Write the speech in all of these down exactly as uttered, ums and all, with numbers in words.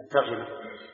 الترجمة.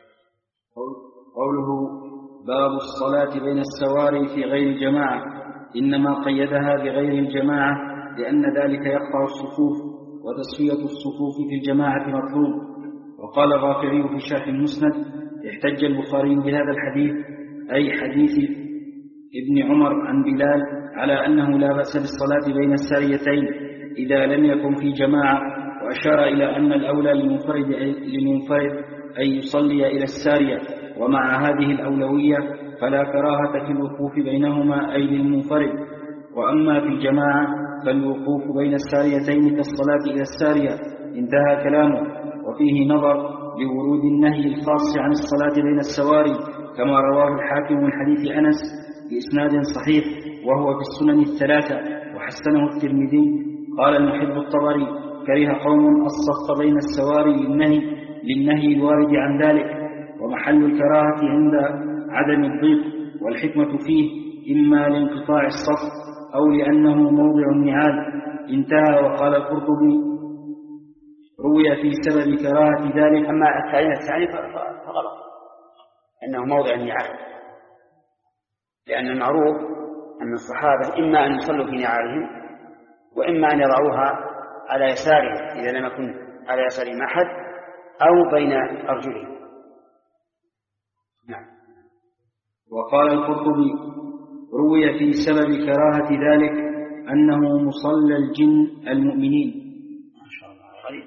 قوله باب الصلاة بين السواري في غير الجماعة، إنما قيدها بغير الجماعة لأن ذلك يقطع الصفوف، وتصفية الصفوف في الجماعة مطلوب. وقال الرافعي في شرح المسند: احتج البخاري بهذا الحديث، أي حديث ابن عمر عن بلال، على أنه لا بأس بالصلاة بين الساريتين إذا لم يكن في جماعة، وأشار إلى أن الأولى للمنفرد للمنفرد أن يصلي إلى السارية، ومع هذه الأولوية فلا كراهة في الوقوف بينهما أي للمنفرد. وأما في الجماعة فالوقوف بين الساريتين كالصلاة إلى السارية. انتهى كلامه. وفيه نظر لورود النهي الخاص عن الصلاة بين السواري، كما رواه الحاكم من حديث أنس بإسناد صحيح، وهو في السنن الثلاثة، وحسنه الترمذي. قال المحب الطبري: كره قوم الصف بين السواري للنهي, للنهي الوارد عن ذلك، ومحل الكراهة عند عدم الضيق، والحكمة فيه إما لانقطاع الصف أو لأنه موضع النعال. انتهى. وقال القرطبي: روي في سبب كراهة ذلك. أما التعليم الثاني فغلط، أنه موضع النعال، لأن المعروف أن الصحابة إما أن يصلوا في نعالهم، وإما أن يضعوها على يسارهم إذا لم يكن على يسارهم أحد، أو بين أرجلهم. نعم. وقال القرطبي: روي في سبب كراهة ذلك أنه مصلى الجن المؤمنين. ما شاء الله، غريب.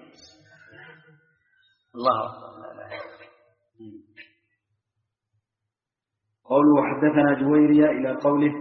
الله أكبر. قوله حدثنا جويرية إلى قوله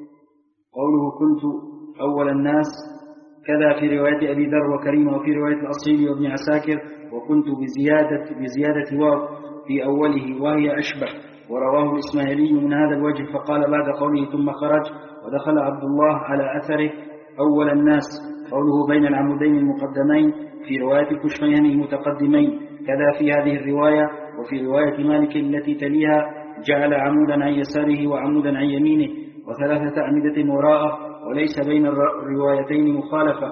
قوله كنت أول الناس، كذا في رواية أبي ذر وكريم، وفي رواية الأصيل وابن عساكر، وكنت بزيادة, بزيادة واو في أوله وهي أشبه. ورواه الإسماعيلي من هذا الوجه، فقال بعد قوله ثم خرج ودخل عبد الله على أثره أول الناس. قوله بين العمودين المقدمين في رواية الكشميهني المتقدمين، كذا في هذه الرواية. وفي رواية مالك التي تليها جعل عمودا عن يساره وعمودا عن يمينه وثلاثة أعمدة وراءه، وليس بين الروايتين مخالفة،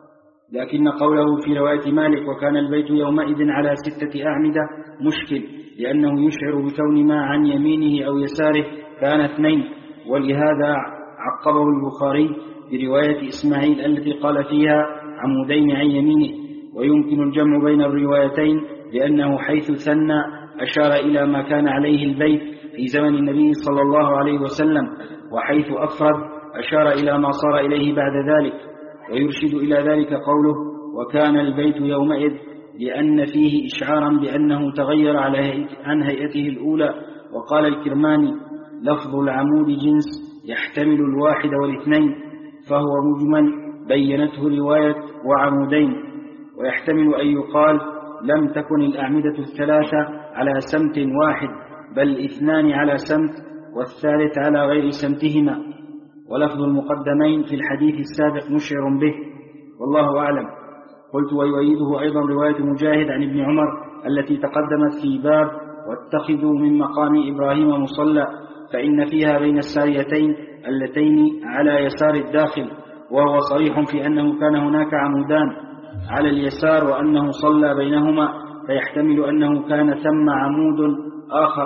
لكن قوله في رواية مالك وكان البيت يومئذ على ستة أعمدة مشكل، لأنه يشعر بكون ما عن يمينه أو يساره كان اثنين، ولهذا عقبه البخاري برواية إسماعيل التي قال فيها عمودين عن يمينه. ويمكن الجمع بين الروايتين، لأنه حيث ثنى أشار إلى ما كان عليه البيت في زمن النبي صلى الله عليه وسلم، وحيث أفرد أشار إلى ما صار إليه بعد ذلك. ويرشد إلى ذلك قوله وكان البيت يومئذ، لأن فيه إشعارا بأنه تغير عن هيئته الأولى. وقال الكرماني: لفظ العمود جنس يحتمل الواحد والاثنين، فهو مجمل بينته رواية وعمودين. ويحتمل أن يقال لم تكن الأعمدة الثلاثة على سمت واحد، بل اثنان على سمت والثالث على غير سمتهما. ولفظ المقدمين في الحديث السابق مشعر به، والله أعلم. قلت: ويؤيده أيضا رواية مجاهد عن ابن عمر التي تقدمت في باب واتخذوا من مقام إبراهيم مصلى، فإن فيها بين الساريتين اللتين على يسار الداخل، وهو صريح في أنه كان هناك عمودان على اليسار وأنه صلى بينهما، فيحتمل أنه كان ثم عمود آخر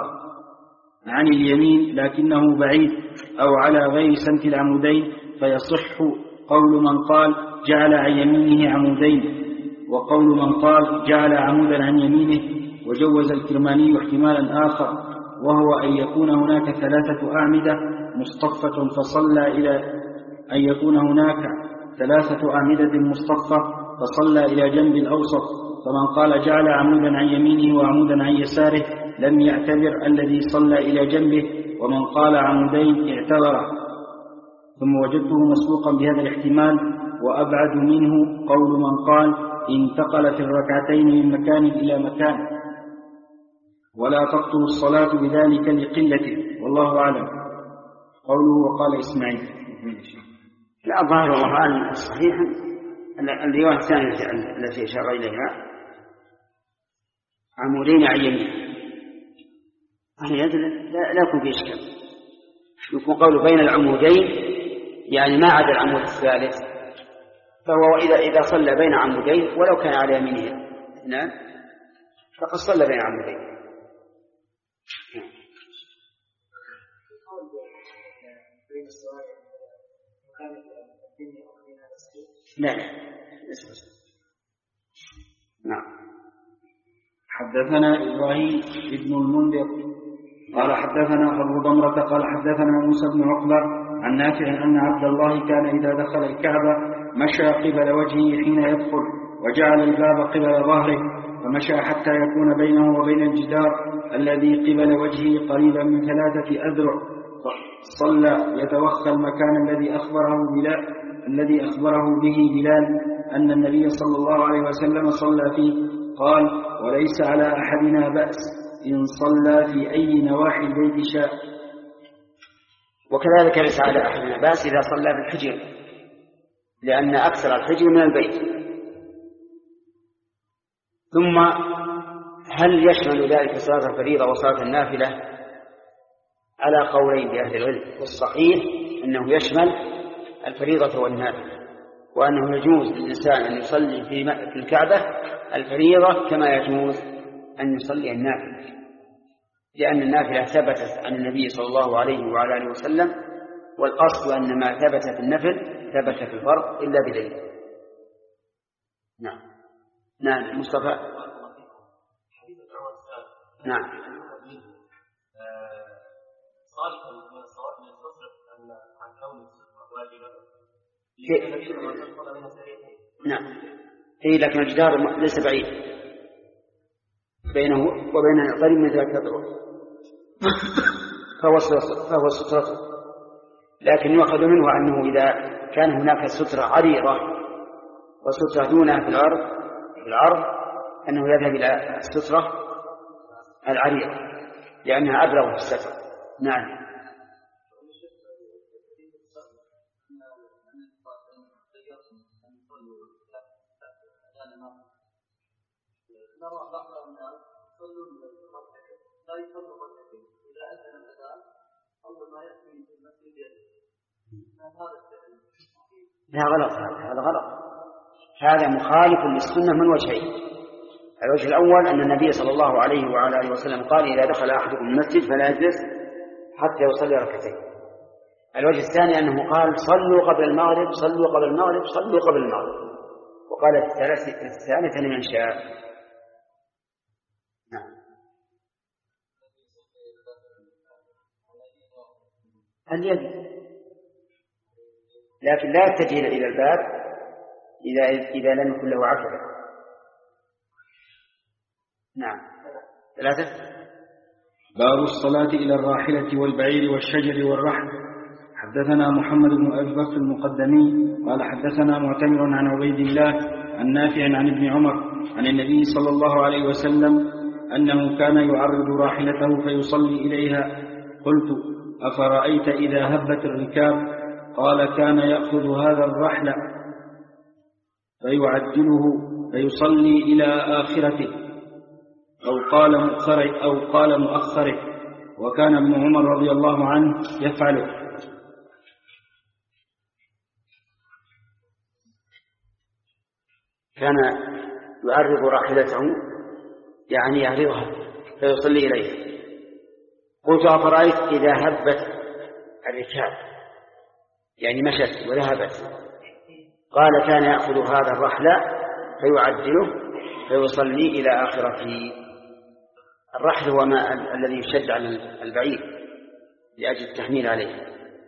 عن اليمين لكنه بعيد أو على غير سمت العمودين، فيصح قول من قال جعل عن يمينه عمودين، وقول من قال جعل عمودا عن يمينه. وجوز الكرماني احتمالا آخر، وهو أن يكون هناك ثلاثة أعمدة مصطفة فصلى إلى أن يكون هناك ثلاثة أعمدة مصطفة فصلى إلى جنب الأوسط. فمن قال جعل عمودا عن يمينه وعمودا عن يساره لم يعتبر الذي صلى إلى جنبه، ومن قال عمودين اعتبره. ثم وجدته مسبوقا بهذا الاحتمال، وأبعد منه قول من قال انتقل في الركعتين من مكان إلى مكان، ولا تبطل الصلاة بذلك لقلته، والله أعلم. قوله وقال إسماعيل. لا، ظاهر الله أن صحيحا الرواية الثانية التي أشار إليها عمودين عن يمين، لا, لا يكون في إشكال. يكون قوله بين العمودين يعني ما عدا العمود الثالث، فهو إذا, إذا صلى بين عمودين ولو كان على يمينه اثنان فقد صلى بين عمودين. لا نعم. حدثنا إبراهيم بن المنذر قال حدثنا أبو ضمرة قال حدثنا موسى بن عقبة عن نافع أن عبد الله كان إذا دخل الكعبة مشى قبل وجهه حين يدخل وجعل الباب قبل ظهره فمشى حتى يكون بينه وبين الجدار الذي قبل وجهه قريبا من ثلاثة أذرع صلى يتوخى المكان الذي أخبره بلال الذي أخبره به بلال أن النبي صلى الله عليه وسلم صلى فيه قال وليس على أحدنا بأس إن صلى في أي نواحي البيت شاء. وكذلك ليس على أحدنا بأس إذا صلى بالحجر لأن أكثر الحجر من البيت. ثم هل يشمل ذلك صلاة الفريضة وصلاة النافلة؟ على قولين لأهل العلم، والصحيح أنه يشمل الفريضة والنافلة، وأنه يجوز للإنسان أن يصلي في الكعبة الفريضة كما يجوز أن يصلي النافلة، لأن النافلة ثبتت عن النبي صلى الله عليه وعلى آله وسلم، والأصل أن ما ثبت في النفل ثبت في الفرض إلا بدليل. نعم نعم مصطفى. نعم نعم إيه، لكن الجدار ليس بعيد بينه وبين قريب من ذلك الطرق فهو سترة، لكن يؤخذ منه أنه إذا كان هناك سترة عريضة وسترة دونها في العرض في العرض أنه يذهب إلى السترة العريضة لأنها أبلغ في الستر. نعم لا غلط، هذا غلط، هذا مخالف للسنة من وجهين. الوجه الأول أن النبي صلى الله عليه وعلى آله وسلم قال إذا دخل أحدكم المسجد فلا يجلس حتى يصلي ركعتين. الوجه الثاني أنه قال صلوا قبل المغرب صلوا قبل المغرب صلوا قبل المغرب، وقال الثالثة لمن شاء. نعم اليد، لكن لا يتجه إلى الباب إذا إذا لم يكن له عقبة. نعم ثلاثة. باب الصلاة إلى الراحلة والبعير والشجر والرحل. حدثنا محمد بن أبي بكر المقدمي قال حدثنا معتمر عن عبيد الله عن نافع عن ابن عمر عن النبي صلى الله عليه وسلم أنه كان يعرض راحلته فيصلي إليها. قلت أفرأيت إذا هبت الركاب؟ قال كان يأخذ هذا الرحل فيعجله فيصلي إلى آخرته أو قال مؤخره أو قال مؤخره، وكان ابن عمر رضي الله عنه يفعله. كان يعرض راحلته يعني يعرضها فيصلي إليها. قلت أفرأيت إذا هبت الركاب يعني مشت وذهبت؟ قال كان يأخذ هذا الرحل فيعجله فيصلي إلى آخرته. الرحل هو ما الذي يشد على البعير لأجل التحميل عليه.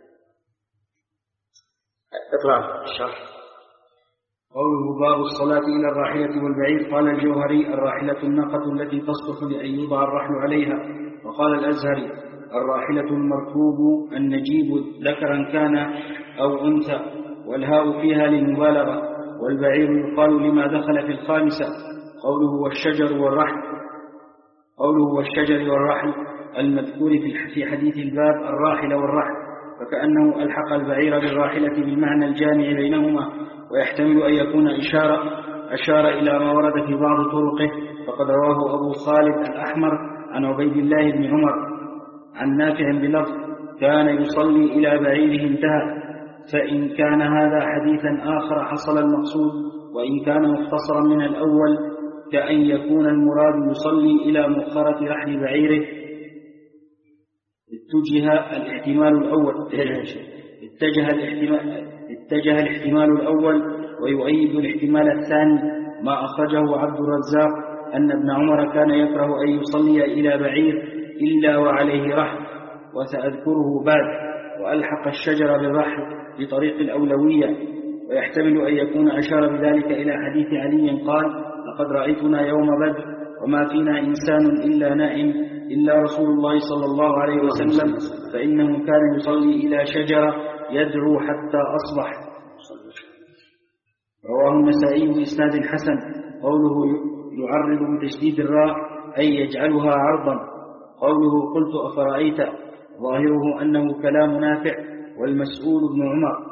اقرأ الشرح. قوله باب الصلاة إلى الراحلة والبعير. قال الجوهري الراحلة الناقة التي تصلح لأن يوضع الرحل عليها. وقال الأزهري الراحلة المركوب النجيب ذكرا كان أو أنثى، والهاء فيها للمبالغة. والبعير يقال لما دخل في الخامسة. قوله والشجر والرحل قوله والشجر والرحل المذكور في حديث الباب الراحل والرحل، فكأنه ألحق البعير بالراحلة بالمعنى الجامع بينهما، ويحتمل أن يكون إشارة أشار إلى ما ورد في بعض طرقه. فقد رواه أبو خالد الأحمر عن عبيد الله بن عمر عن نافع بلفظ كان يصلي إلى بعيره انتهى. فإن كان هذا حديثا آخر حصل المقصود، وإن كان مختصرا من الأول كأن يكون المراد يصلي إلى مؤخرة رحل بعيره اتجه الاحتمال الأول اتجه الاحتمال اتجه الاحتمال الأول ويؤيد الاحتمال الثاني ما أخرجه عبد الرزاق أن ابن عمر كان يكره أن يصلي إلى بعير إلا وعليه رحل، وسأذكره بعد. وألحق الشجر بالرحل بطريق الأولوية، ويحتمل أن يكون أشار بذلك إلى حديث علي قال: لقد رأيتنا يوم بدر وما فينا إنسان إلا نائم إلا رسول الله صلى الله عليه وسلم، فإنه كان يصلي إلى شجرة يدعو حتى أصبح. رواه النسائي بإسناد حسن. قوله يعرض بتشديد الراء أي يجعلها عرضا. قوله قلت أفرأيت ظاهره أنه كلام نافع والمسؤول ابن عمر،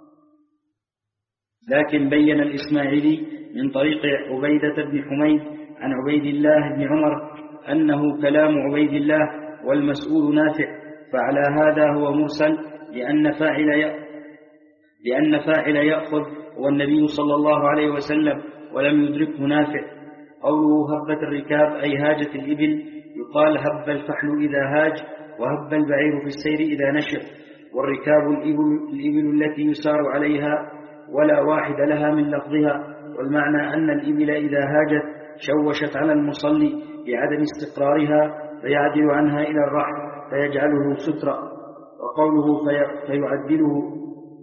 لكن بين الإسماعيلي من طريق عبيدة بن حميد عن عبيد الله بن عمر أنه كلام عبيد الله والمسؤول نافع، فعلى هذا هو مرسل لأن فاعل لأن فاعل يأخذ والنبي صلى الله عليه وسلم ولم يدركه نافع. قوله هبت الركاب أي هاجت الإبل، يقال هب الفحل إذا هاج، وهب البعير في السير إذا نشر. والركاب الإبل, الإبل التي يسار عليها ولا واحد لها من لفظها، والمعنى أن الإبل إذا هاجت شوشت على المصلي بعدم استقرارها فيعدل عنها إلى الرحل فيجعله سترا. وقوله في فيعدله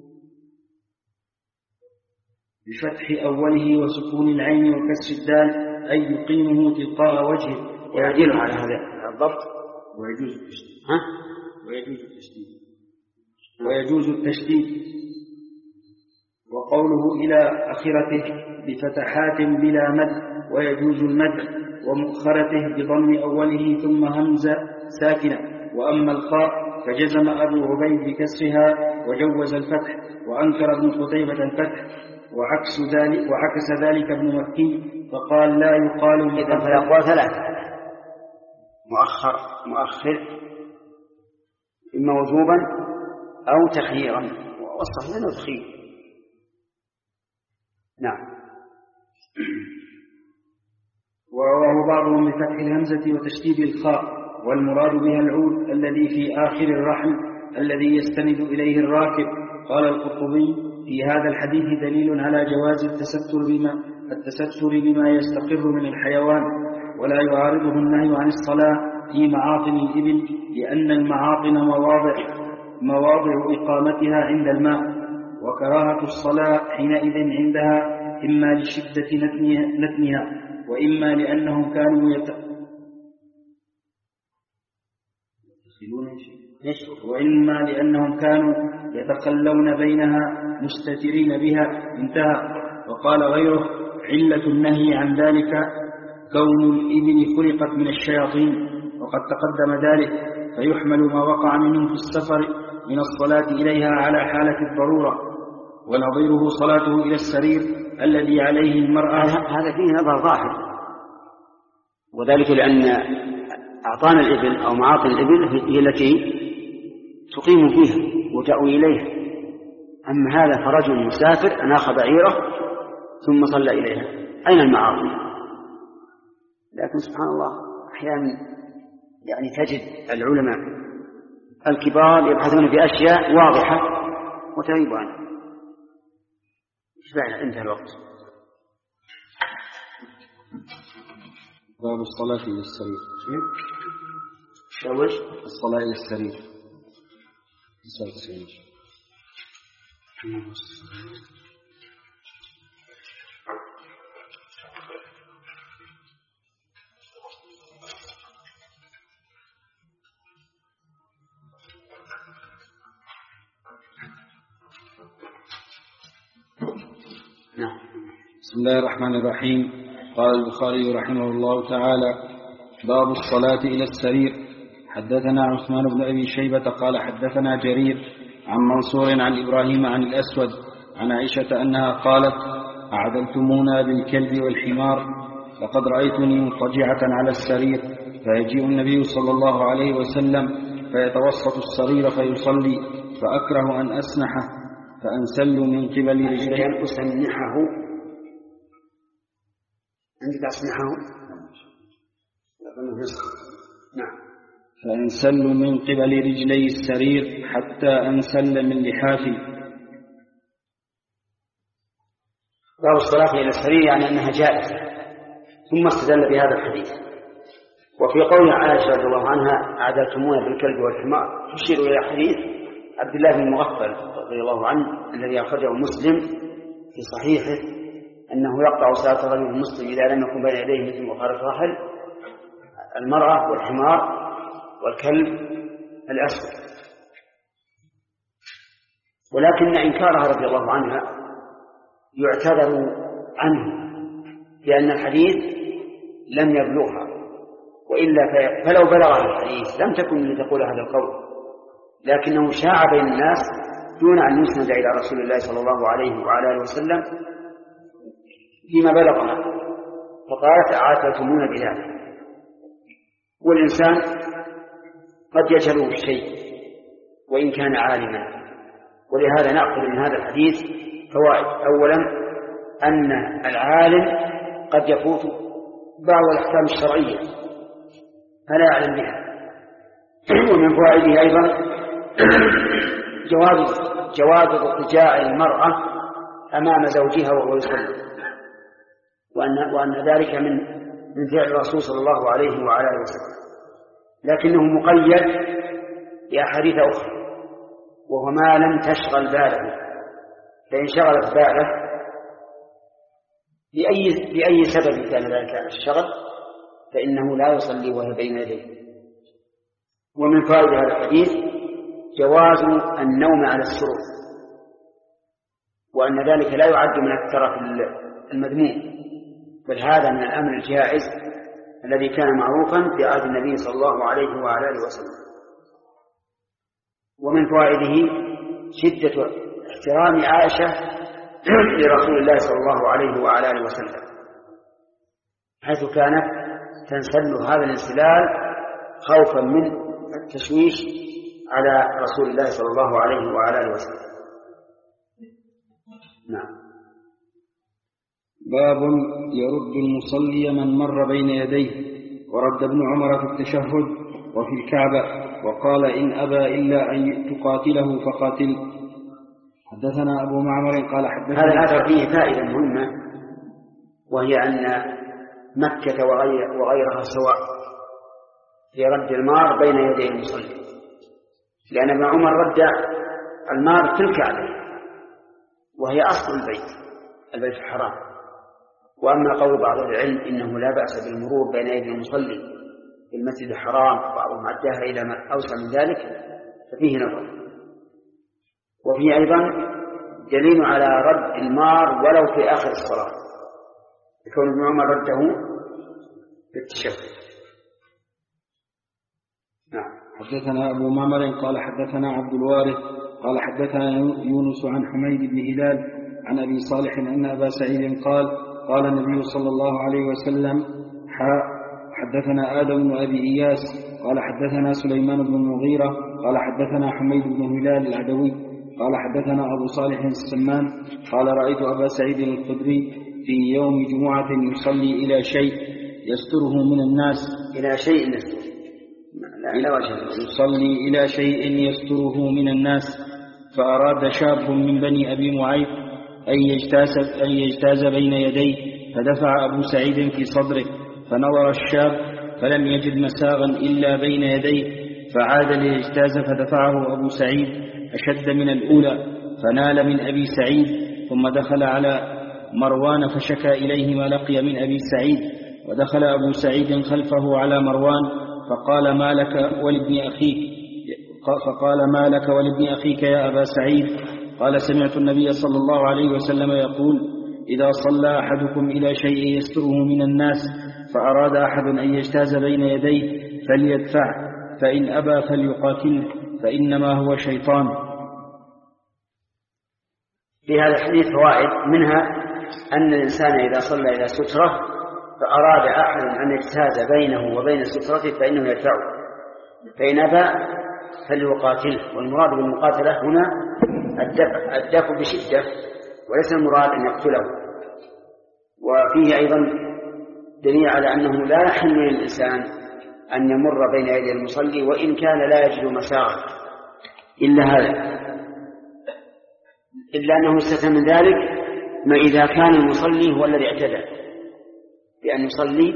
بفتح أوله وسكون العين وكسر الدال أي يقيمه تلقاء وجهه. ويعدله على هذا الضبط. ويجوز التشديد ها؟ ويجوز التشديد ويجوز التشديد وقوله إلى آخرته بفتحات بلا مد ويجوز المد، ومؤخرته بضم أوله ثم همزة ساكنة. وأما الخاء فجزم أبو عبيد بكسرها وجوز الفتح، وأنكر ابن قتيبة الفتح، وعكس ذلك وعكس ذلك ابن مكي فقال لا يقال. إذن فالأقوال ثلاثة: مؤخر مؤخر إما وجوبا أو تخييرا، والصحيح أنه تخيير. نعم. ورواه بعضهم بفتح الهمزة وتشديد الخاء، والمراد بها العود الذي في آخر الرحل الذي يستند إليه الراكب. قال القرطبي في هذا الحديث دليل على جواز التستر بما, التستر بما يستقر من الحيوان، ولا يعارضه النهي عن الصلاة في معاطن الإبل، لأن المعاطن مواضع, مواضع إقامتها عند الماء، وكراهة الصلاة حينئذ عندها إما لشدة نتنها وإما لأنهم كانوا يت... وإما لأنهم كانوا يتخلون بينها مستترين بها. انتهى. وقال غيره علة النهي عن ذلك كون الإبل خلقت من الشياطين، وقد تقدم ذلك، فيحمل ما وقع منهم في السفر من الصلاة إليها على حالة الضرورة، ونظيره صلاته إلى السرير الذي عليه المرأة. هذا فيه نظر ظاهر، وذلك لأن أعطان الإبل أو معاطن الإبل هي التي تقيم فيها وتأوي إليها. أما هذا فرجل مسافر أناخ بعيره ثم صلى إليها، أين المعاطن؟ لكن سبحان الله أحيانا يعني تجد العلماء الكبار يبحثون في أشياء واضحة وتغيب عنها. إيش انتهى الوقت. باب الصلاة إلى السرير. شوش الصلاة إلى السرير. الصلاة السرير. نعم. بسم الله الرحمن الرحيم. قال البخاري رحمه الله تعالى: باب الصلاة إلى السرير. حدثنا عثمان بن أبي شيبة قال حدثنا جرير عن منصور عن إبراهيم عن الأسود عن عائشة أنها قالت: أعدلتمونا بالكلب والحمار، لقد رأيتني مضطجعة على السرير، فيجيء النبي صلى الله عليه وسلم فيتوسط السرير فيصلي، فأكره أن أسنحه فأنسل من قبل رجليه. أسنحه عندك أسمحهم؟ نعم. فأنسل من قبل رجلي السرير حتى أنسل من لحافي. باب الصلاة إلى السرير يعني أنها جائزة، ثم استدل بهذا الحديث. وفي قول عائشة رضي الله عنها أعدلتمونا بالكلب والحمار تشير إلى حديث عبد الله بن مغفل رضي الله عنه الذي أخرجه مسلم في صحيحه أنه يقطع صلاة الرجل المسلم إذا لم يكن بين يديه مثل مخالف الرحل المرأة والحمار والكلب الأسود. ولكن إنكارها رضي الله عنها يعتذر عنه لأن الحديث لم يبلغها، وإلا فلو بلغها الحديث لم تكن لتقول هذا القول، لكنه شاع بين الناس دون أن يسند إلى رسول الله صلى الله عليه وعلى آله وسلم فيما بلغنا، فقالت أعاتلتمونا بذلك. والإنسان قد يجهله الشيء وإن كان عالما، ولهذا نأخذ من هذا الحديث فوائد. أولا أن العالم قد يفوت بعض الأحكام الشرعية فلا يعلم بها. ومن فوائده أيضا جواز جواز اضطجاع المرأة أمام زوجها وهو يصلي، وأن, وأن ذلك من من فعل الرسول صلى الله عليه وعلى آله وسلم، لكنه مقيد بأحاديث أخرى، وهو ما لم تشغل باله، فإن شغلت باله بأي, بأي سبب كان ذلك الشغل فإنه لا يصلي وهي بين يديه. ومن فائدة هذا الحديث جواز النوم على السرور، وأن ذلك لا يعد من الترف المذموم، بل هذا من الأمر الجائز الذي كان معروفا في عهد النبي صلى الله عليه وعلى آله وسلم. ومن فوائده شدة احترام عائشة لرسول الله صلى الله عليه وعلى آله وسلم، حيث كانت تنسل هذا الانسلال خوفا من التشويش على رسول الله صلى الله عليه وعلى آله وسلم. نعم. باب يرد المصلي من مر بين يديه. ورد ابن عمر في التشهد وفي الكعبة وقال إن أبى إلا أن تقاتله فقاتل. حدثنا أبو معمر قال حدثنا. هذا الأثر فيه فائدة مهمة، وهي أن مكة وغيرها سواء في رد المار بين يدي المصلي، لأن ابن عمر رد المار في الكعبة وهي أصل البيت البيت الحرام. وأما قول بعض العلم إنه لا بأس بالمرور بين يدي المصلي في المسجد الحرام، بعضهم عداها إلى ما أوسع من ذلك، ففيه نظر. وفيه أيضا دليل على رد المار ولو في آخر الصلاة، يكون ابن عمر رده في التشهد. نعم. حدثنا أبو معمر قال حدثنا عبد الوارث قال حدثنا يونس عن حميد بن هلال عن أبي صالح أن أبا سعيد قال قال النبي صلى الله عليه وسلم حدثنا آدم بن أبي إياس قال حدثنا سليمان بن المغيرة قال حدثنا حميد بن هلال العدوي قال حدثنا أبو صالح السمان قال رأيت أبا سعيد الخدري في يوم جمعة يصلي إلى شيء يستره من الناس. إلى شيء يصلي إلى شيء يستره من الناس، فأراد شاب من بني أبي معيط أن يجتاز, أن يجتاز بين يديه، فدفع أبو سعيد في صدره، فنظر الشاب فلم يجد مساغا إلا بين يديه، فعاد ليجتاز فدفعه أبو سعيد أشد من الأولى، فنال من أبي سعيد، ثم دخل على مروان فشكى إليه ما لقي من أبي سعيد، ودخل أبو سعيد خلفه على مروان فقال ما لك ولابن أخيك فقال ما لك ولابن أخيك يا أبا سعيد؟ قال سمعت النبي صلى الله عليه وسلم يقول إذا صلى أحدكم إلى شيء يستره من الناس فأراد أحد أن يجتاز بين يديه فليدفع، فإن أبى فليقاتله فإنما هو شيطان. في هذا الحديث فوائد، منها أن الإنسان إذا صلى إلى سترة فأراد أحد أن يجتاز بينه وبين السترة فإنه يدفعه، فإن أبى فليقاتله. والمراد بالمقاتلة هنا الدفع, الدفع بشدة، وليس المراد أن يقتله. وفيه أيضا دليل على أنه لا يحل للإنسان أن يمر بين يدي المصلي وإن كان لا يجد مساغا إلا هذا، إلا أنه يستثنى من ذلك ما إذا كان المصلي هو الذي اعتدى بأن يصلي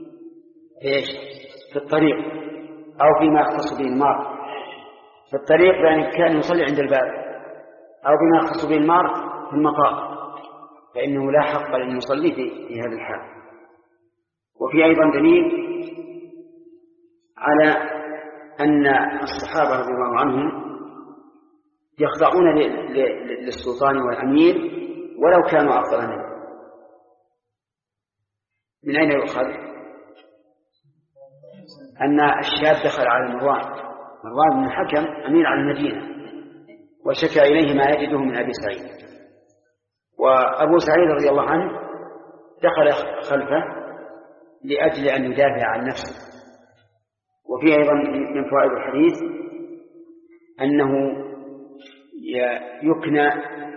في الطريق أو فيما يختص به المار. في الطريق بأن كان يصلي عند الباب، أو بما يختص به المار في المطار، فإنه لا حق للمصلي في هذا الحال. وفي أيضا دليل على أن الصحابة رضي الله عنهم يخضعون للسلطان والأمير ولو كانوا أفضل منه. من أين يؤخذ؟ أن الشاب دخل على مروان مروان بن الحكم أمير على المدينة وشكى إليه ما يجده من أبي سعيد، وأبو سعيد رضي الله عنه دخل خلفه لأجل أن يدافع عن نفسه. وفي أيضا من فوائد الحديث أنه يكنى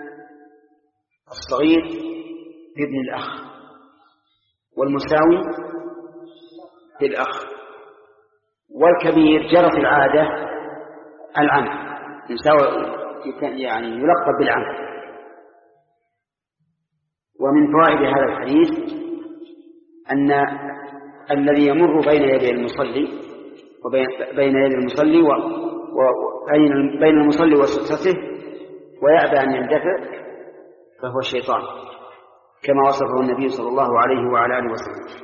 الصغير بابن الأخ والمساوي بالأخ، والكبير جرت العادة العم يعني يلقب بالعم. ومن فوائد هذا الحديث أن الذي يمر بين يدي المصلي وبين بين يدي المصلي وبين بين المصلي وسترته ويأبى أن يندفع فهو الشيطان كما وصفه النبي صلى الله عليه وعلى آله وسلم.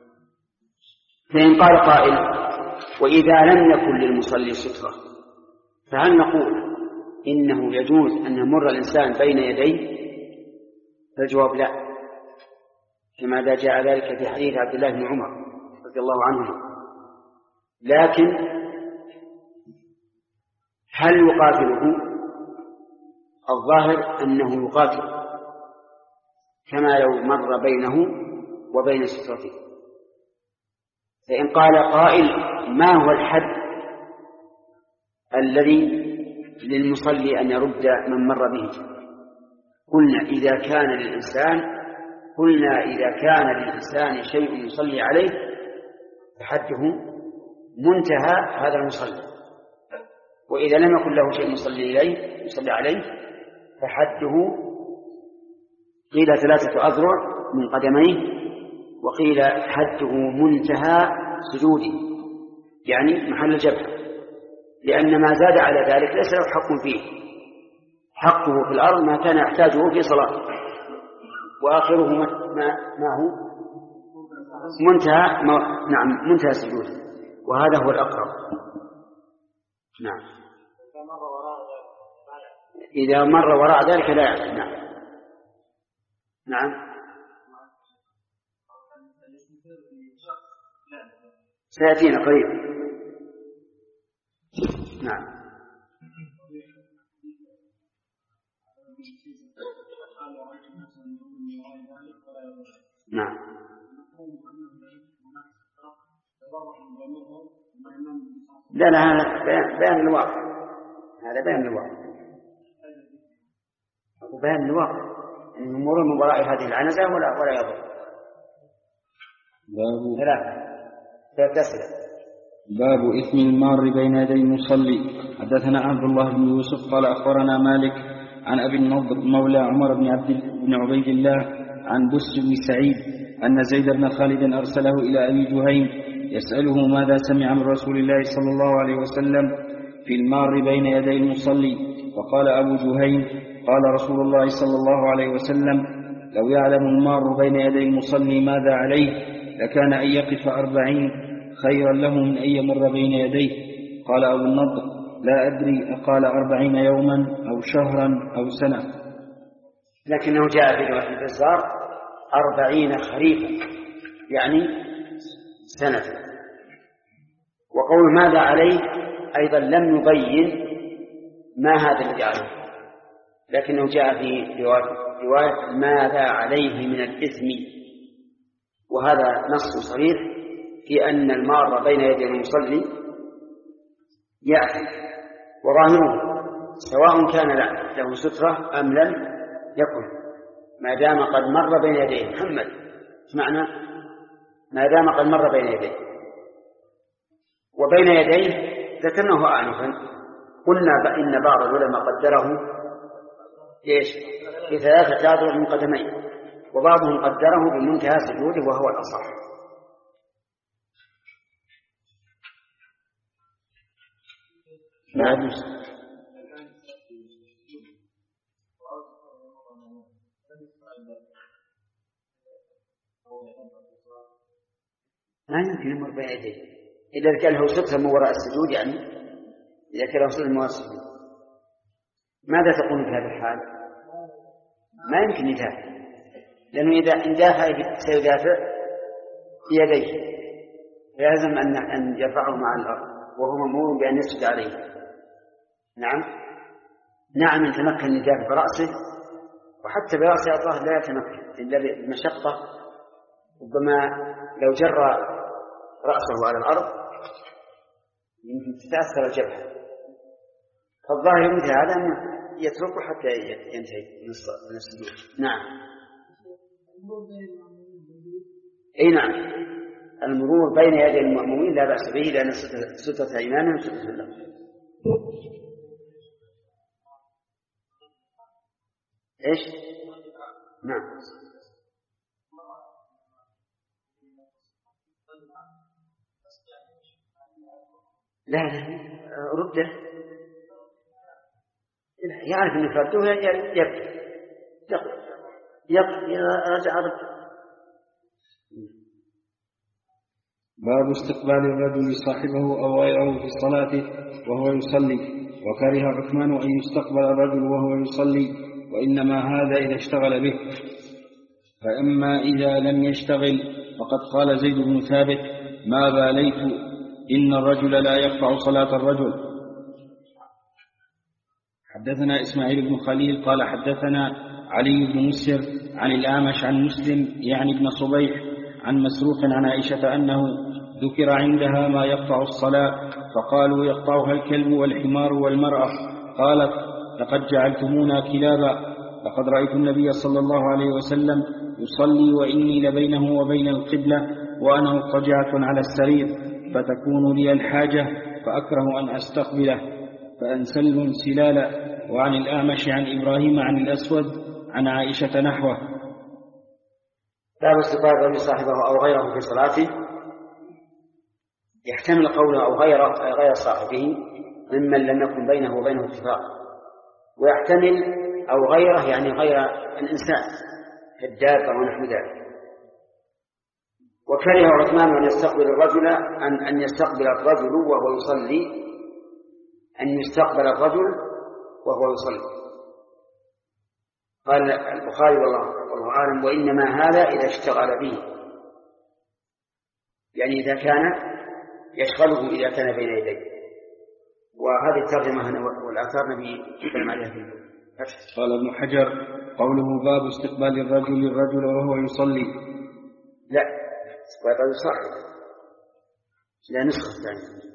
فإن قال قائل: وإذا لم يكن للمصلي سترة فهل نقول إنه يجوز أن يمر الإنسان بين يديه؟ فالجواب لا، كما جاء ذلك في حديث عبد الله بن عمر رضي الله عنه. لكن هل يقاتله؟ الظاهر أنه يقاتل كما لو مر بينه وبين سترته. فإن قال قائل: ما هو الحد الذي للمصلي أن يرد من مر به؟ قلنا إذا كان للإنسان قلنا إذا كان للإنسان شيء يصلي عليه فحده منتهى هذا المصلي، وإذا لم يكن له شيء يصلي إليه يصلي عليه فحده قيل ثلاثة أذرع من قدميه، وقيل حده منتهى سجوده يعني محل الجبهة، لأن ما زاد على ذلك ليس له حق فيه، حقه في الأرض ما كان يحتاجه في صلاة، وآخره ما, ما هو منتهى ما نعم منتهى سجوده، وهذا هو الأقرب. نعم إذا مر وراء ذلك لا يعلم. نعم نعم سيأتينا قريب. نعم نعم لا لا هذا بيان الواقع، هذا بيان الواقع وبيان الواقع أن يمر من وراء هذه العنزة ولا ولا يضر. باب ثلاثة ثلاثة باب إثم المار بين يدي المصلي. حدثنا عبد الله بن يوسف قال أخبرنا مالك عن أبي النضر مولى عمر بن عبد بن عبيد الله عن بس بن سعيد أن زيد بن خالد أرسله إلى أبي جهيم يسأله ماذا سمع من رسول الله صلى الله عليه وسلم في المار بين يدي المصلي، فقال أبو جهيم: قال رسول الله صلى الله عليه وسلم: لو يعلم المار بين يدي المصلي ماذا عليه لكان أن يقف أربعين خيرا له من أن يمر بين يديه. قال أبو النضر: لا أدري أقال أربعين يوما أو شهرا أو سنة، لكنه جاء في رواية البزار أربعين خريفا يعني سنة. وقول ماذا عليه أيضا لم يبين ما هذا الذي عليه، لكنه جاء في رواية ماذا عليه من الإثم، وهذا نص صريح في أن المار بين يدي المصلي يأثم، وظاهره سواء كان له سترة أم لم يكن ما دام قد مر بين يديه. محمد معنى ما دام قد مر بين يديه. وبين يديه ذكرناه آنفا، قلنا إن بعض العلماء قدره إيش بثلاثة أضرب من قدمين، وبعضهم قدره بمنتهى سجوده وهو الأصح. نعم. ما يمكن يمر بين يديه إذا كان له ستر من وراء السجود، يعني إذا كان له ستر من وراء السجود. ماذا تقول في هذا الحال؟ ما يمكن يدافع، لأنه إذا اندافع سيدافع في يديه، لازم أن أن يرفعه مع الأرض وهو مأمور بأن يسجد عليه. نعم نعم يتمكن يدافع برأسه، وحتى برأسه الظاهر لا يتمكن إلا بمشقة، ربما لو جر رأسه على الأرض يمكن تتأثر الجبهة. فالظاهر مثل هذا أن يتركه حتى ينتهي من السجود. نعم. أي نعم، المرور بين يدي المأمومين لا بأس به، لأن سترة إمامهم سترة له. إيش؟ نعم. لا لا رده، يعرف أن فرده يبكي يبكي رجع رده. باب استقبال الرجل صاحبه أو غيره في صلاته وهو يصلي. وكره عثمان أن يستقبل الرجل وهو يصلي، وإنما هذا إذا اشتغل به، فأما إذا لم يشتغل فقد قال زيد بن ثابت: ما باليت إن الرجل لا يقطع صلاة الرجل. حدثنا إسماعيل بن خليل قال حدثنا علي بن مسر عن الأعمش عن مسلم يعني ابن صبيح عن مسروق عن عائشة أنه ذكر عندها ما يقطع الصلاة، فقالوا: يقطعها الكلب والحمار والمرأة. قالت: لقد جعلتمونا كلابا، لقد رأيت النبي صلى الله عليه وسلم يصلي وإني لبينه وبين القبلة وأنا مضطجعة على السرير، فتكون لي الحاجة فأكره أن أستقبله فأنسل انسلالا. وعن الأعمش عن إبراهيم عن الأسود عن عائشة نحوه. باب استقبال الرجل صاحبه أو غيره في صلاته. يحتمل قوله أو غيره أي غير صاحبه ممن لم يكن بينه وبينه اتفاق، ويحتمل أو غيره يعني غير الإنسان كالدابة ونحو ذلك. وكره عثمان أن يستقبل الرجل أن أن يستقبل الرجل وهو يصلي أن يستقبل الرجل وهو يصلي. قال البخاري والله أعلم: وإنما هذا إذا اشتغل به، يعني إذا كان يشغله إذا كان بين يديه. وهذه الترجمة والآثار نبي يتكلم عليها في الفتح. قال ابن حجر: قوله باب استقبال الرجل الرجل وهو يصلي. لا، استقبال الرجل صاحب، لا نسخة ثانية.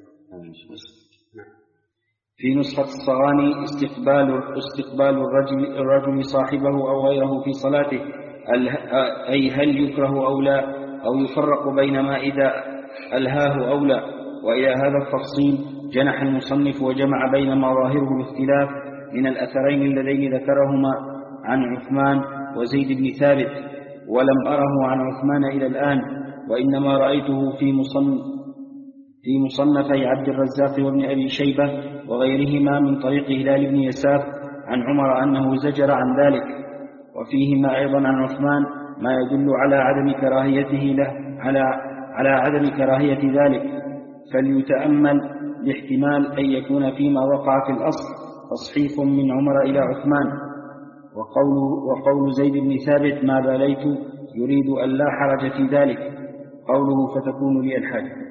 في نسخة الصغاني استقبال استقبال الرجل الرجل صاحبه أو غيره في صلاته، أي هل يكره أو لا، أو يفرق بين ما إذا ألهاه أو لا. وإلى هذا التفصيل جنح المصنف وجمع بين ما ظاهره الاختلاف من الأثرين اللذين ذكرهما عن عثمان وزيد بن ثابت، ولم أره عن عثمان إلى الآن، وإنما رأيته في مصنف في مصنفي عبد الرزاق وابن أبي شيبة وغيرهما من طريق هلال بن يساف عن عمر أنه زجر عن ذلك. وفيهما أيضا عن عثمان ما يدل على عدم كراهيته له على على عدم كراهية ذلك، فليتأمل لاحتمال أن يكون فيما وقع في الأصل تصحيف من عمر إلى عثمان. وقول, وقول زيد بن ثابت: ما باليت، يريد أن لا حرج في ذلك. قوله: فتكون لي الحاجة.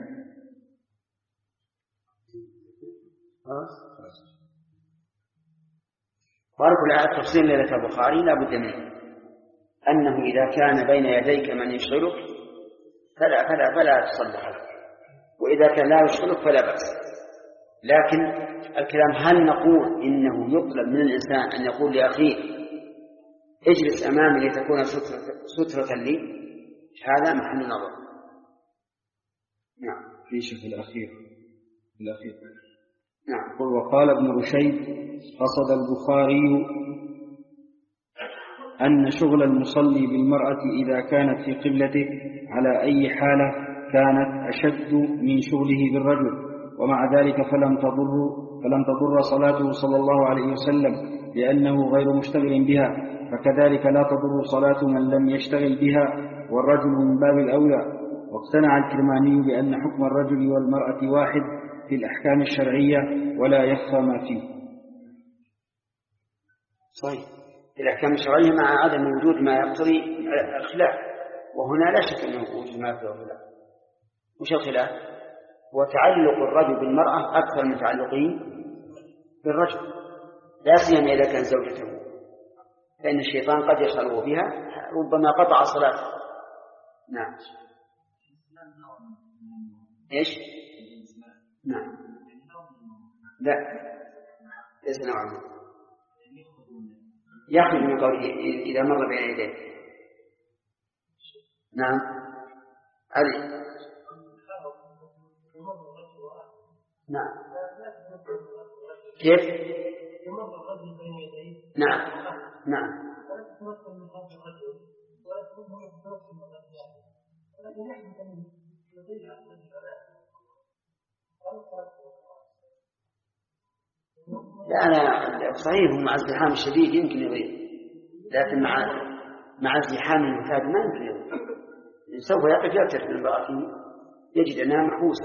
فارق التفصيل الذي ذكر البخاري لا بد منه، أنه إذا كان بين يديك من يشغلك فلا فلا فلا تصلح له، وإذا كان لا يشغلك فلا بأس. لكن الكلام هل نقول إنه يطلب من الإنسان أن يقول لأخيه اجلس أمامي لتكون سترة, سترة لي؟ هذا محل نظر. نعم. في شيخ الأخير الأخير نعم. قل وقال ابن رشيد قصد البخاري أن شغل المصلي بالمرأة إذا كانت في قبلته على أي حالة كانت أشد من شغله بالرجل، ومع ذلك فلم تضر فلم تضر صلاته صلى الله عليه وسلم لأنه غير مشتغل بها، فكذلك لا تضر صلاة من لم يشتغل بها والرجل من باب الأولى. واقتنع الكرماني بأن حكم الرجل والمرأة واحد في الأحكام الشرعية ولا يخفى ما فيه. صحيح، الأحكام الشرعية مع عدم وجود ما يقتضي الخلاف، وهنا لا شك أنه وجود ما يقتضي الخلاف. وش الخلاف؟ وتعلق الرجل بالمرأة أكثر من تعلقه بالرجل، لا سيما إذا كان زوجته، فإن الشيطان قد يشغله بها ربما قطع صلاته. نعم. إيش؟ نعم. لا، ليس نوعا يخرج من قوله إذا مر بين يديه. نعم. علي. نعم. كيف؟ نعم. نعم. لا، أنا صحيح مع الزحام الشديد يمكن يضيع، لكن مع مع الزحام المعتاد ما يمكن يضيع. سوف يقف يرتد بالمرأة يجد أنها محبوسة.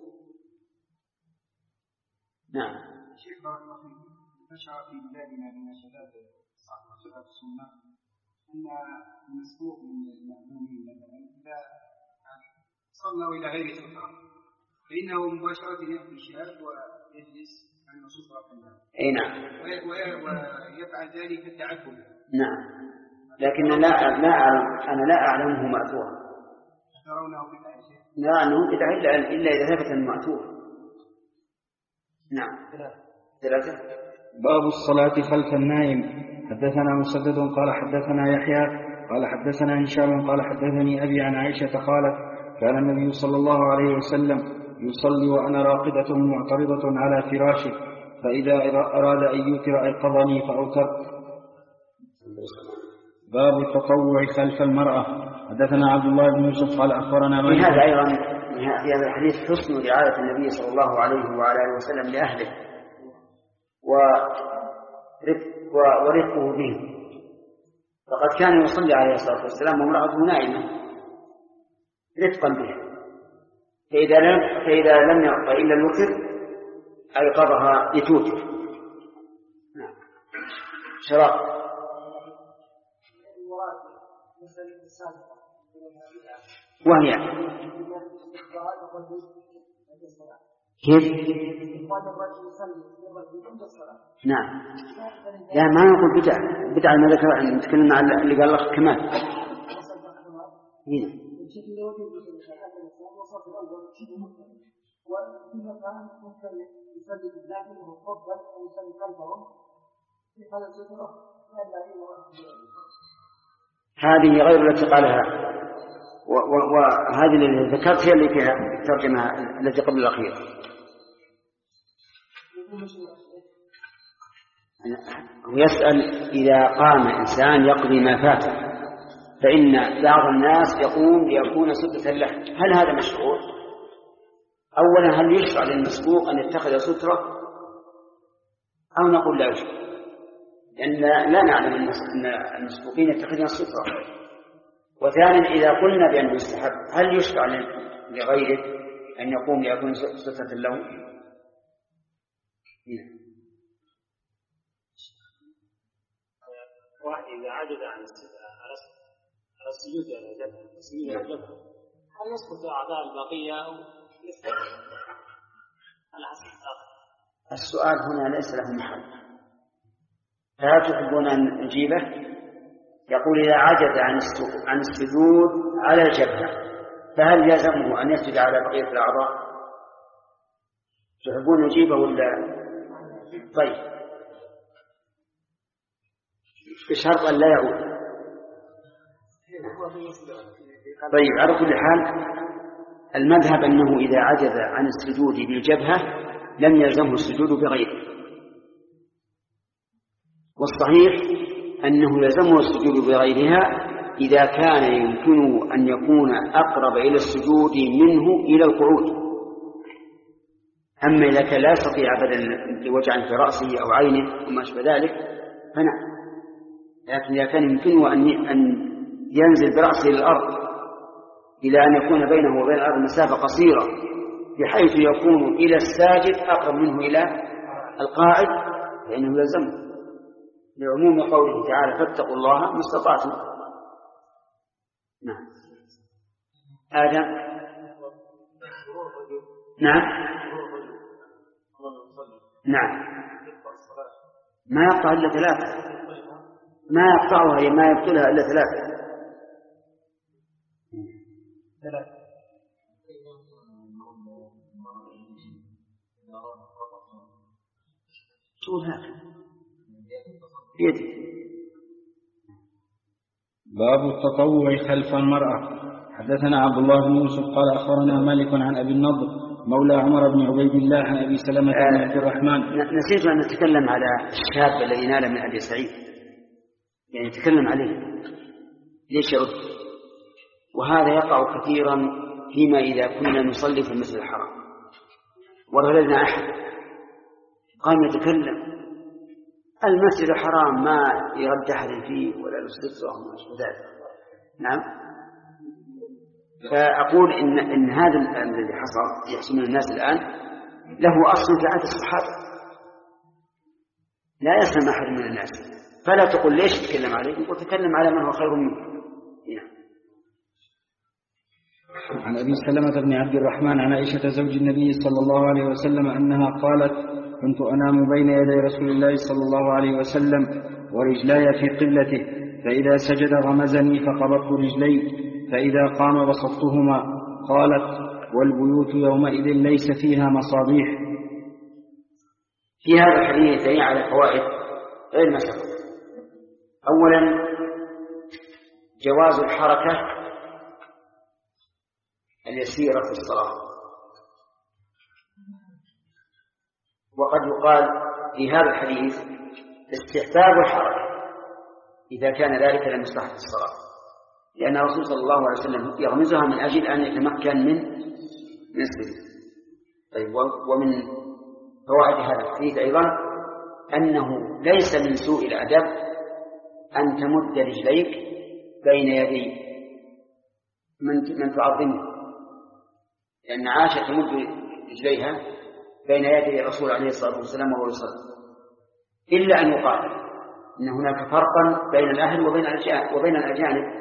نعم. شيخ بارك الله فيك، نشر في بلادنا من شباب الصحوة وشباب السنة أن المسبوق من المأمومين مثلا إذا صلوا إلى غير سترة فإنه مباشرة يأتي الشاب ويجلس عن سترة الله. أي نعم. ويفعل ذلك تعبدا. نعم. لكن لا لا أعلم أنا لا أعلمه مأثورا. ترونه بدعة يا شيخ؟ لا، أنه بدعة إلا إلا إذا ثبت المأثور. نعم. ثلاثة. باب الصلاة خلف النائم. حدثنا مسدد قال حدثنا يحيى قال حدثنا هشام قال حدثني أبي عن عائشة قالت كان النبي صلى الله عليه وسلم يصلي وأنا راقدة معترضة على فراشه، فإذا أراد أن يوتر أيقظني فأوترت. باب التطوع خلف المرأة. حدثنا عبد الله بن يوسف قال أخبرنا من هذا أيضا في هذا الحديث حسن رعاية النبي صلى الله عليه وعلى آله وسلم لأهله ورفقه بهم، فقد كان يصلي عليه الصلاة والسلام وامرأته نائمة رفقا بها، فإذا لم فإذا لم يعطى إلا الوتر أيقظها لتوتر. نعم. شراب. وهي كيف؟ نعم. لا، ما نقول بدعة. بدعة ما ذكر، نتكلم عن اللي قال الله كمال. هنا. هذه غير التي قالها، وهذه اللي ذكرت هي اللي فيها الترجمة التي قبل الأخيرة. ويسأل إذا قام إنسان يقضي ما فاته، فإن بعض الناس يقوم ليكون سترة له، هل هذا مشروع؟ أولا، هل يشرع للمسبوق أن يتخذ سترة أو نقول لا يشرع؟ لأن لا نعلم أن المسبوقين يتخذون السترة. وثانيا، إذا قلنا بأنه يستحب، هل يشرع لغيره أن يقوم ليكون سترة له؟ واحد إذا عجز عن على السجود على جبهة السجود على جبهة، هل يسقط أعضاء البقية أو يسقط على حسب الآخر؟ السؤال هنا ليس له محل، فهل تحبون أن نجيبه؟ يقول إذا عجز عن السجود على الجبهة فهل يلزمه أن يسجد على بقية الأعضاء؟ تحبون نجيبه ولا؟ طيب، بشرط أن لا يعود. طيب، على كل حال المذهب أنه إذا عجز عن السجود بالجبهة لم يلزمه السجود بغيره، والصحيح أنه يلزمه السجود بغيرها إذا كان يمكنه أن يكون أقرب إلى السجود منه إلى القعود. أما إذا كان لا يستطيع أبدا لوجع في رأسه أو عينه وما أشبه ذلك فنعم، لكن إذا كان يمكنه أن ينزل برأسه إلى الأرض إلى أن يكون بينه وبين الأرض مسافة قصيرة بحيث يكون إلى الساجد أقرب منه إلى القاعد فإنه يلزمه لعموم قوله تعالى فاتقوا الله ما استطعتم. نعم. آدم. نعم. نعم. ما يقطع إلا ثلاثة، ما يقطعها ما يبطلها إلا ثلاثة. ثلاثة. شو هذا؟ بيدي. باب التطوع خلف المرأة. حدثنا عبد الله بن يوسف قال أخبرنا مالك عن أبي النضر مولى عمر بن عبيد الله عن أبي سلمة بن عبد الرحمن. نسيت أن نتكلم على الشاب الذي نال من أبي سعيد، يعني نتكلم عليه ليش يرد، وهذا يقع كثيرا فيما إذا كنا نصلي في المسجد الحرام ورجلنا أحد قام يتكلم المسجد الحرام ما يرد أحد فيه ولا يستفزه وما أشبه ذلك. نعم. فأقول إن, إن هذا الذي حصل يحصل من الناس الآن له أصل في عهد الصحابة، لا يسلم أحد من الناس، فلا تقول ليش تتكلم عليه وتكلم على من هو خير منك. نعم. عن أبي سلمة بن عبد الرحمن عن عائشة زوج النبي صلى الله عليه وسلم أنها قالت كنت أنام بين يدي رسول الله صلى الله عليه وسلم ورجلاي في قبلته، فإذا سجد غمزني فقبضت رجلي، فإذا قام بسطتهما. قالت والبيوت يومئذ ليس فيها مصابيح. في هذا الحديث دليل على فوائد غير ما سبق. أولا جواز الحركة اليسيرة في الصلاة، وقد يقال في هذا الحديث استحباب الحركة إذا كان ذلك لمصلحة الصلاة، لأن الرسول صلى الله عليه وسلم يغمزها من أجل أن يتمكن من من السجود. طيب، ومن فوائد هذا الحديث أيضا أنه ليس من سوء الأدب أن تمد رجليك بين يدي من من تعظمه، لأن عائشة تمد رجليها بين يدي الرسول عليه الصلاة والسلام وهو يصلي، إلا أن يقال إن هناك فرقا بين الأهل وبين الأجانب،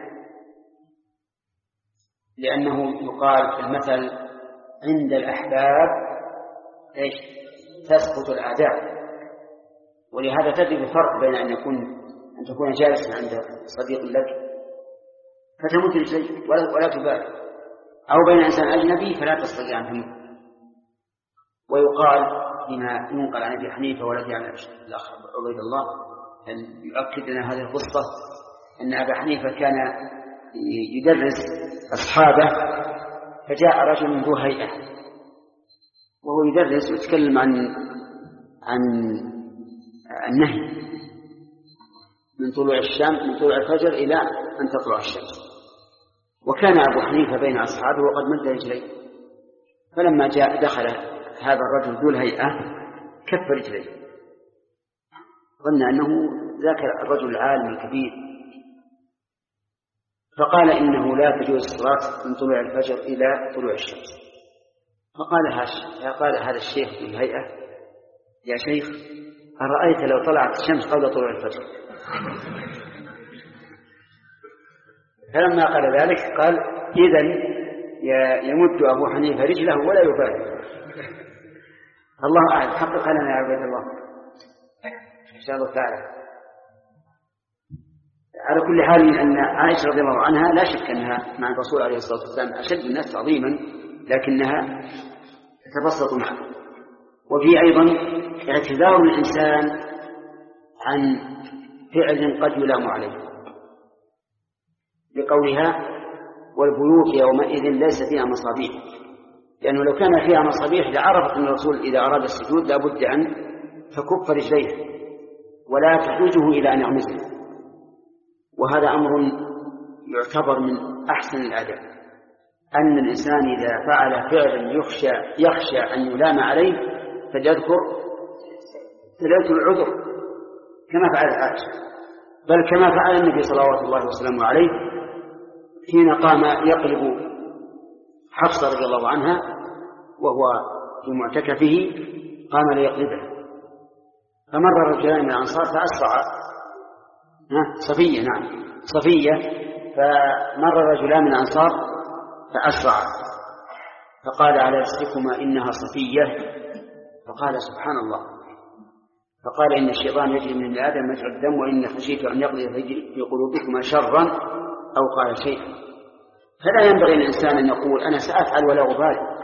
لأنه يقال في المثل عند الأحباب إيش تسقط الأعداء، ولهذا تجد فرق بين أن يكون أن تكون جالسا عند صديق لك فتمد رجليك ولا, ولا تبالي، أو بين إنسان أجنبي فلا تستطيع أن تمد. ويقال فيما ينقل عن أبي حنيفة والذي عن الأخ عبيد الله أن يؤكد لنا هذه القصة أن أبا حنيفة كان يدرس أصحابه، فجاء رجل ذو هيئة وهو يدرس ويتكلم عن عن النهي من طلوع الشمس من طلوع الفجر إلى أن تطلع الشمس، وكان أبو حنيفة بين أصحابه وقد مد رجليه، فلما جاء دخل هذا الرجل ذو الهيئة كف رجليه، ظن أنه ذاك الرجل العالم الكبير، فقال إنه لا تجوز الصلاة من طلوع الفجر إلى طلوع الشمس. فقال هاش قال هذا الشيخ ذو الهيئة يا شيخ أرأيت لو طلعت الشمس قبل طلوع الفجر؟ فلما قال ذلك قال إذن يمد أبو حنيفة رجله ولا يبالي. الله أعلم، حقق لنا يا عبد الله إن شاء الله تعالى. على كل حال أن عائشة رضي الله عنها لا شك أنها مع الرسول عليه الصلاة والسلام أشد الناس تعظيما، لكنها تتبسط معه. وفي أيضا اعتذار الإنسان عن فعل قد يلام عليه، بقولها والبيوت يومئذ ليس فيها مصابيح، لأنه لو كان فيها مصابيح لعرفت أن الرسول إذا أراد السجود لابد أن تكف رجليه ولا تحوجه إلى أن يغمزه. وهذا أمر يعتبر من أحسن الآداب، أن الإنسان إذا فعل فعلا يخشى, يخشى أن يلام عليه فليذكر دلالة العذر كما فعل عائشة، بل كما فعل النبي صلوات الله وسلامه عليه حين قام يقلب حفصة رضي الله عنها وهو في معتكفه، قام ليقلبها فمر رجلان من الأنصار فأسرع صفية نعم صفية فمر رجلان من الأنصار فأسرع فقال على رسلكما إنها صفية، فقال سبحان الله، فقال إن الشيطان يجري من ابن آدم مجرى الدم وإن خشيت أن يقضي في قلوبكما شرا أو قال شيئا. فلا ينبغي للإنسان أن يقول أنا سأفعل ولا أبالي.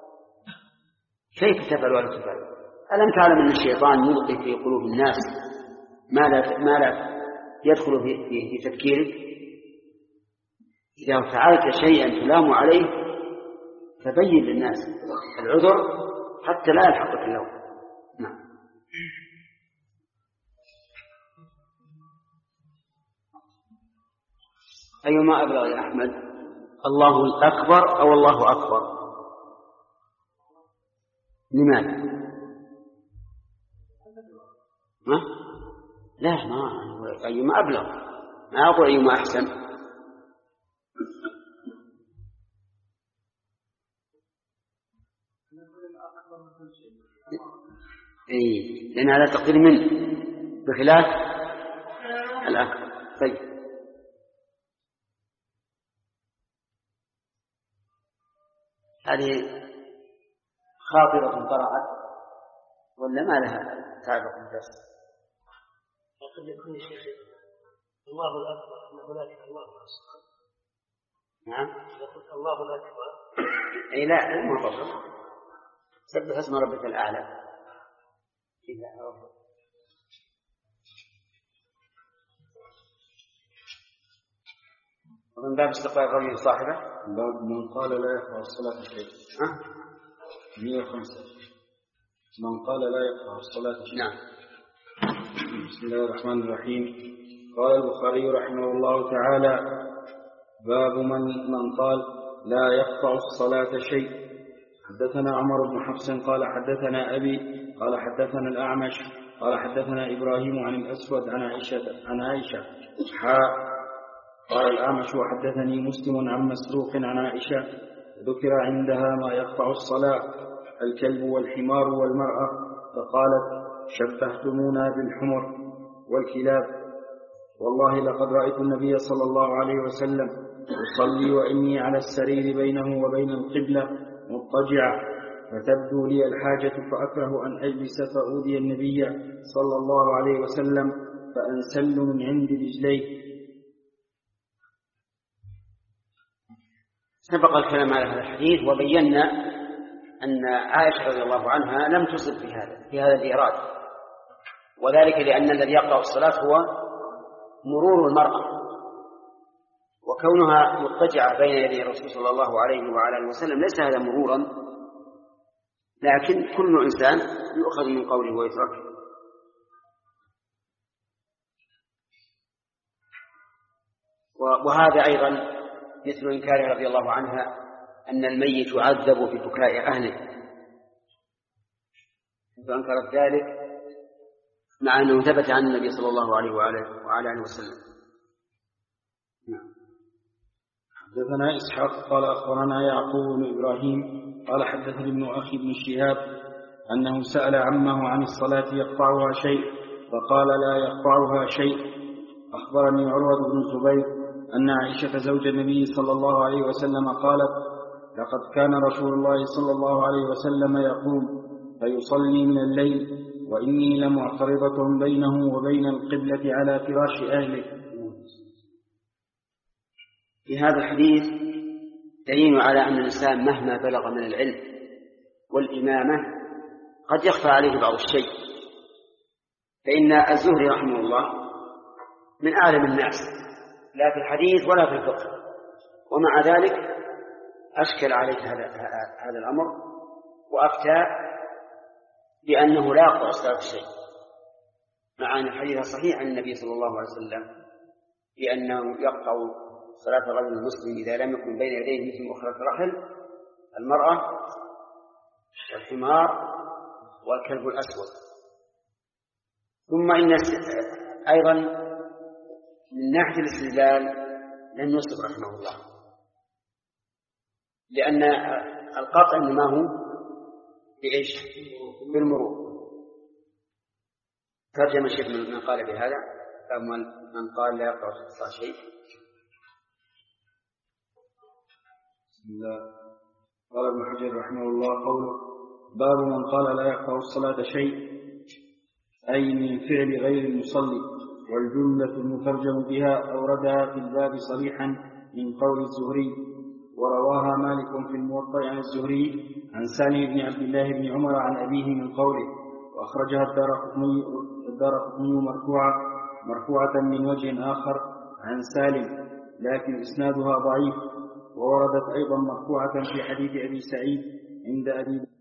كيف تفعل ولا تبالي؟ ألم تعلم أن الشيطان يلقي في قلوب الناس ما لا, ما لا يدخل في, في, في تفكيرك؟ إذا فعلت شيئا تلام عليه فبين للناس العذر حتى لا يلحقك اللوم. نعم. أيما أبلغ يا أحمد، الله الأكبر أو الله أكبر؟ لماذا؟ ما؟ لا ما أيما أبلغ، ما أقول أيما أحسن. إيه لأن هذا تقدير منه بخلاف الأكبر. طيب هذه خاطرة طرأت ولا ما لها تعلق بالدرس؟ قد يكون يا شيخ الله الأكبر أن هناك الله الأكبر. نعم يقول الله الأكبر. أي لا مو طبعا سبح اسم ربك الأعلى إذا أردت. ومن باب استقبال الرجل صاحبه باب من قال لا يقرأ الصلاة شيء. ها؟ مئة وخمسة. من قال لا يقرأ الصلاة شيء. نعم. بسم الله الرحمن الرحيم. قال البخاري رحمه الله تعالى: باب من من قال لا يقطع الصلاة شيء. حدثنا عمر بن حفص قال حدثنا أبي قال حدثنا الأعمش قال حدثنا إبراهيم عن الأسود عن عائشة عن عائشة حاء قال الأعمش وحدثني مسلم عن مسروق عن عائشة ذكر عندها ما يقطع الصلاة الكلب والحمار والمرأة، فقالت: شبهتمونا بالحمر والكلاب، والله لقد رأيت النبي صلى الله عليه وسلم يصلي وإني على السرير بينه وبين القبلة مضطجعة، فتبدو لي الحاجة فأكره أن أجلس فأودي النبي صلى الله عليه وسلم فأنسل من عند رجليه. سبق الكلام على هذا الحديث وبينا أن عائشة رضي الله عنها لم تصب في هذا في هذا الإيراد، وذلك لأن الذي يقطع الصلاة هو مرور المرأة، وكونها مضطجعة بين يدي الرسول صلى الله عليه وعلى آله وسلم ليس هذا مرورا، لكن كل إنسان يؤخذ من قوله ويترك. وهذا أيضا مثل إنكاره رضي الله عنها أن الميت يعذب في بكاء أهله، فأنكرت ذلك مع أنه ثبت عن النبي صلى الله عليه وعلى آله وسلم. نعم. حدثنا إسحاق قال أخبرنا يعقوب بن إبراهيم قال حدثني ابن أخي بن شهاب أنه سأل عمه عن الصلاة يقطعها شيء فقال لا يقطعها شيء. أخبرني عروة بن الزبير أن عائشة زوج النبي صلى الله عليه وسلم قالت: لقد كان رسول الله صلى الله عليه وسلم يقوم فيصلي من الليل وإني لمعترضة بينه وبين القبلة على فراش أهله. في هذا الحديث دليل على أن الإنسان مهما بلغ من العلم والإمامة قد يخفى عليه بعض الشيء، فإن الزهري رحمه الله من أعلم الناس لا في الحديث ولا في الفقه، ومع ذلك أشكل عليه هذا هذا الأمر وأفتى بأنه لا يقطع صلاة شيء، مع أن الحديث صحيح عن النبي صلى الله عليه وسلم بأنه يقطع صلاة الرجل المسلم إذا لم يكن بين يديه في مخرج رحل المرأة والحمار والكلب الأسود. ثم إن أيضا من ناحية الاستدلال لم يصب رحمه الله، لأن القطع إنما هو بإيش؟ بالمرور. ترجم الشيخ من قال بهذا، من قال لا يقطع الصلاة شيء. بسم الله. قال ابن حجر رحمه الله قوله باب من قال لا يقطع الصلاة شيء، أي من فعل غير المصلي، والجملة المترجم بها أوردها في الباب صريحا من قول الزهري، ورواها مالك في الموطأ عن الزهري عن سالم بن عبد الله بن عمر عن أبيه من قوله، وأخرجها الدارقطني مرفوعة مرفوعة من وجه آخر عن سالم، لكن إسنادها ضعيف، ووردت أيضا مرفوعة في حديث أبي سعيد عند أبي